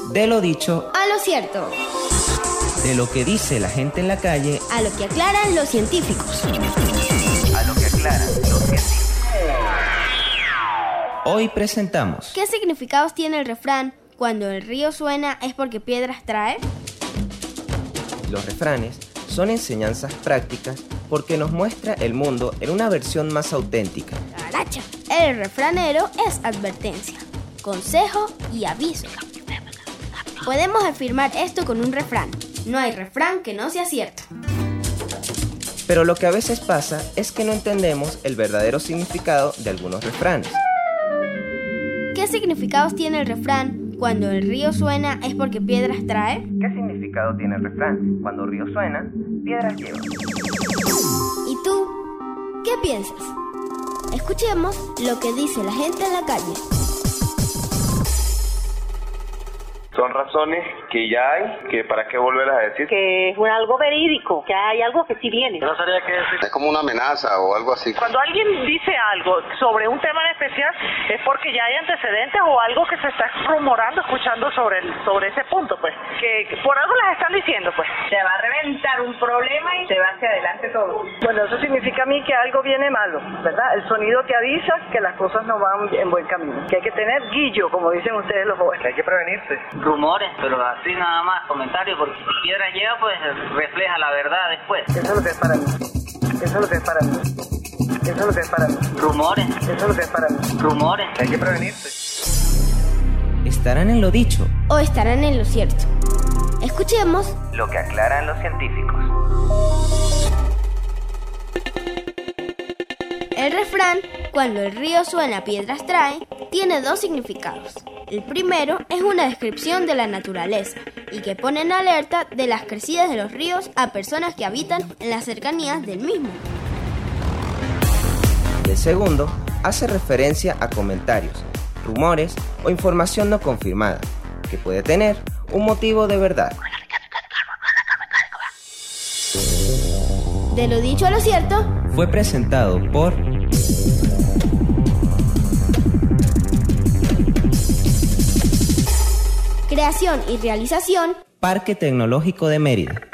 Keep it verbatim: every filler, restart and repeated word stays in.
De lo dicho a lo cierto. De lo que dice la gente en la calle A lo que aclaran los científicos. A lo que aclaran los científicos. Hoy presentamos ¿Qué significados tiene el refrán cuando el río suena es porque piedras trae? Los refranes son enseñanzas prácticas porque nos muestra el mundo en una versión más auténtica. Caracha, el refranero es advertencia, consejo y aviso. Podemos afirmar esto con un refrán. No hay refrán que no sea cierto. Pero lo que a veces pasa es que no entendemos el verdadero significado de algunos refranes. ¿Qué significados tiene el refrán cuando el río suena es porque piedras trae? ¿Qué significado tiene el refrán? Cuando el río suena, piedras lleva. ¿Y tú? ¿Qué piensas? Escuchemos lo que dice la gente en la calle. Son razones que ya hay, que para qué volverlas a decir. Que es un algo verídico, que hay algo que sí viene. No sabría qué decir. Es como una amenaza o algo así. Cuando alguien dice algo sobre un tema en especial, es porque ya hay antecedentes o algo que se está rumorando, escuchando sobre el, sobre ese punto, pues. Que, que por algo las están diciendo, pues. Se va a reventar un problema y se va hacia adelante todo. Bueno, eso significa a mí que algo viene malo, ¿verdad? El sonido te avisa que las cosas no van en buen camino. Que hay que tener guillo, como dicen ustedes los jóvenes. Que hay que prevenirse. Rumores, pero así nada más, comentarios, porque si piedra lleva, pues refleja la verdad después. Eso es lo que es para mí. Eso es lo que es para mí. Eso es lo que es para mí. Rumores. Eso es lo que es para mí. Rumores. Hay que prevenirse. ¿Estarán en lo dicho o estarán en lo cierto? Escuchemos lo que aclaran los científicos. El refrán, cuando el río suena piedras trae, tiene dos significados. El primero es una descripción de la naturaleza y que pone en alerta de las crecidas de los ríos a personas que habitan en las cercanías del mismo. Y el segundo hace referencia a comentarios, rumores o información no confirmada, que puede tener un motivo de verdad. De lo dicho a lo cierto, fue presentado por Creación y realización, Parque Tecnológico de Mérida.